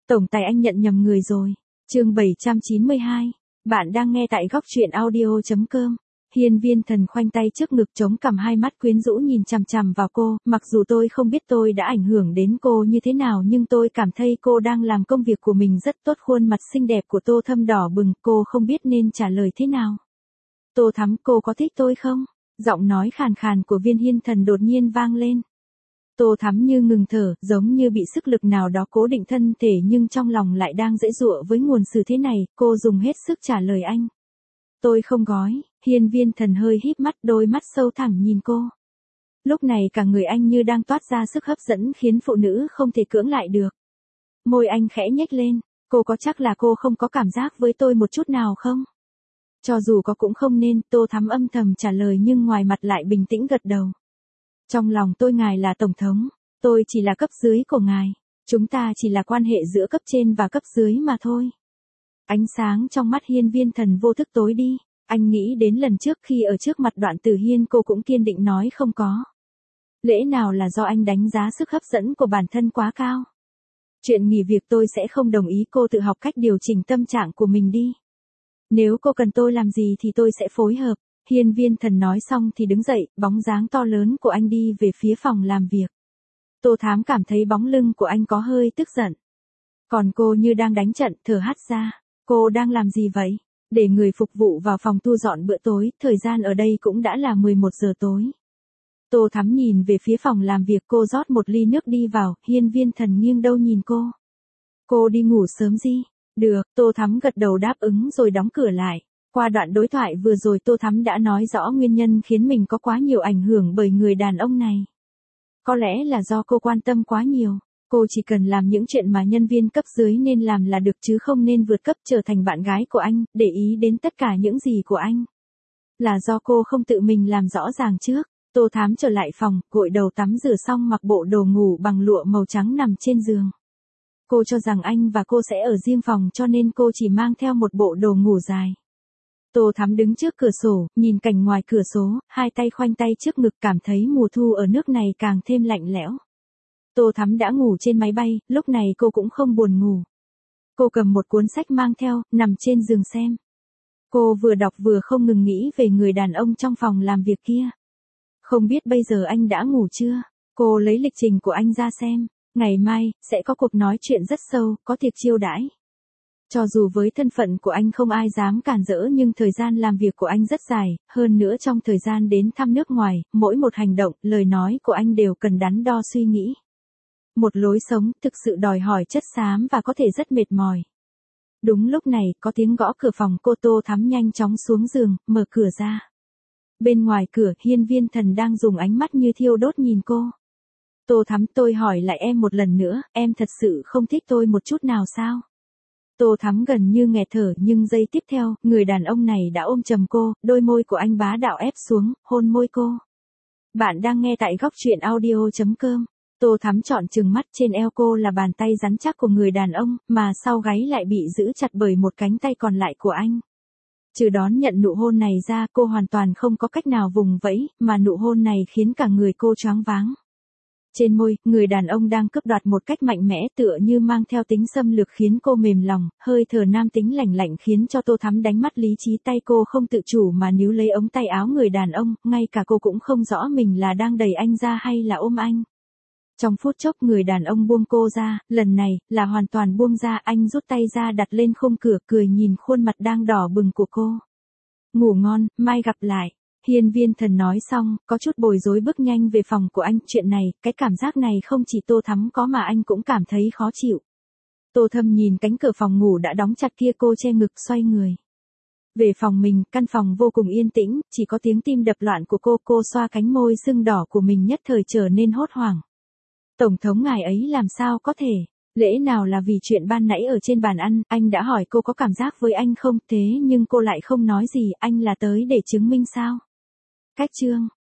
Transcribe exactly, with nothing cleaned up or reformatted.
Tổng tài anh nhận nhầm người rồi. Chương bảy trăm chín mươi hai. Bạn đang nghe tại góc truyện audio chấm com. Hiên Viên Thần khoanh tay trước ngực chống cằm, hai mắt quyến rũ nhìn chằm chằm vào cô, mặc dù tôi không biết tôi đã ảnh hưởng đến cô như thế nào, nhưng tôi cảm thấy cô đang làm công việc của mình rất tốt. Khuôn mặt xinh đẹp của Tô Thắm đỏ bừng, cô không biết nên trả lời thế nào. Tô Thắm, cô có thích tôi không? Giọng nói khàn khàn của Viên Hiên Thần đột nhiên vang lên. Tô Thắm như ngừng thở, giống như bị sức lực nào đó cố định thân thể, nhưng trong lòng lại đang giãy giụa với nguồn sự thế này. Cô dùng hết sức trả lời anh. Tôi không gói. Hiên Viên Thần hơi híp mắt, đôi mắt sâu thẳm nhìn cô. Lúc này cả người anh như đang toát ra sức hấp dẫn khiến phụ nữ không thể cưỡng lại được. Môi anh khẽ nhếch lên. Cô có chắc là cô không có cảm giác với tôi một chút nào không? Cho dù có cũng không nên. Tô Thắm âm thầm trả lời, nhưng ngoài mặt lại bình tĩnh gật đầu. Trong lòng tôi ngài là tổng thống, tôi chỉ là cấp dưới của ngài, chúng ta chỉ là quan hệ giữa cấp trên và cấp dưới mà thôi. Ánh sáng trong mắt Hiên Viên Thần vô thức tối đi, anh nghĩ đến lần trước khi ở trước mặt Đoạn Tử Hiên cô cũng kiên định nói không có. Lẽ nào là do anh đánh giá sức hấp dẫn của bản thân quá cao? Chuyện nghỉ việc tôi sẽ không đồng ý, cô tự học cách điều chỉnh tâm trạng của mình đi. Nếu cô cần tôi làm gì thì tôi sẽ phối hợp. Hiên Viên Thần nói xong thì đứng dậy, bóng dáng to lớn của anh đi về phía phòng làm việc. Tô Thám cảm thấy bóng lưng của anh có hơi tức giận. Còn cô như đang đánh trận, thở hắt ra. Cô đang làm gì vậy? Để người phục vụ vào phòng thu dọn bữa tối, thời gian ở đây cũng đã là mười một giờ tối. Tô Thắm nhìn về phía phòng làm việc, cô rót một ly nước đi vào. Hiên Viên Thần nghiêng đầu nhìn cô. Cô đi ngủ sớm gì? Được, Tô Thắm gật đầu đáp ứng rồi đóng cửa lại. Qua đoạn đối thoại vừa rồi, Tô Thắm đã nói rõ nguyên nhân khiến mình có quá nhiều ảnh hưởng bởi người đàn ông này. Có lẽ là do cô quan tâm quá nhiều. Cô chỉ cần làm những chuyện mà nhân viên cấp dưới nên làm là được, chứ không nên vượt cấp trở thành bạn gái của anh, để ý đến tất cả những gì của anh. Là do cô không tự mình làm rõ ràng trước. Tô Thám trở lại phòng, gội đầu tắm rửa xong mặc bộ đồ ngủ bằng lụa màu trắng nằm trên giường. Cô cho rằng anh và cô sẽ ở riêng phòng cho nên cô chỉ mang theo một bộ đồ ngủ dài. Tô Thắm đứng trước cửa sổ, nhìn cảnh ngoài cửa sổ, hai tay khoanh tay trước ngực, cảm thấy mùa thu ở nước này càng thêm lạnh lẽo. Tô Thắm đã ngủ trên máy bay, lúc này cô cũng không buồn ngủ. Cô cầm một cuốn sách mang theo, nằm trên giường xem. Cô vừa đọc vừa không ngừng nghĩ về người đàn ông trong phòng làm việc kia. Không biết bây giờ anh đã ngủ chưa? Cô lấy lịch trình của anh ra xem. Ngày mai, sẽ có cuộc nói chuyện rất sâu, có tiệc chiêu đãi. Cho dù với thân phận của anh không ai dám cản rỡ, nhưng thời gian làm việc của anh rất dài, hơn nữa trong thời gian đến thăm nước ngoài, mỗi một hành động, lời nói của anh đều cần đắn đo suy nghĩ. Một lối sống thực sự đòi hỏi chất xám và có thể rất mệt mỏi. Đúng lúc này, có tiếng gõ cửa phòng, cô Tô Thắm nhanh chóng xuống giường, mở cửa ra. Bên ngoài cửa, Hiên Viên Thần đang dùng ánh mắt như thiêu đốt nhìn cô. Tô Thắm, tôi hỏi lại em một lần nữa, em thật sự không thích tôi một chút nào sao? Tô Thắm gần như nghẹt thở, nhưng giây tiếp theo, người đàn ông này đã ôm chầm cô, đôi môi của anh bá đạo ép xuống, hôn môi cô. Bạn đang nghe tại góc truyện audio chấm com. Tô Thắm trọn trừng mắt, trên eo cô là bàn tay rắn chắc của người đàn ông, mà sau gáy lại bị giữ chặt bởi một cánh tay còn lại của anh. Trừ đón nhận nụ hôn này ra, cô hoàn toàn không có cách nào vùng vẫy, mà nụ hôn này khiến cả người cô choáng váng. Trên môi, người đàn ông đang cướp đoạt một cách mạnh mẽ, tựa như mang theo tính xâm lược, khiến cô mềm lòng, hơi thở nam tính lạnh lạnh khiến cho Tô Thắm đánh mất lý trí, tay cô không tự chủ mà níu lấy ống tay áo người đàn ông, ngay cả cô cũng không rõ mình là đang đẩy anh ra hay là ôm anh. Trong phút chốc người đàn ông buông cô ra, lần này, là hoàn toàn buông ra, anh rút tay ra đặt lên khung cửa, cười nhìn khuôn mặt đang đỏ bừng của cô. Ngủ ngon, mai gặp lại. Hiên Viên Thần nói xong, có chút bối rối bước nhanh về phòng của anh. Chuyện này, cái cảm giác này không chỉ Tô Thắm có mà anh cũng cảm thấy khó chịu. Tô Thâm nhìn cánh cửa phòng ngủ đã đóng chặt kia, cô che ngực xoay người. Về phòng mình, căn phòng vô cùng yên tĩnh, chỉ có tiếng tim đập loạn của cô. Cô xoa cánh môi sưng đỏ của mình, nhất thời trở nên hốt hoảng. Tổng thống ngài ấy làm sao có thể? Lẽ nào là vì chuyện ban nãy ở trên bàn ăn? Anh đã hỏi cô có cảm giác với anh không, thế nhưng cô lại không nói gì. Anh là tới để chứng minh sao? Cách chương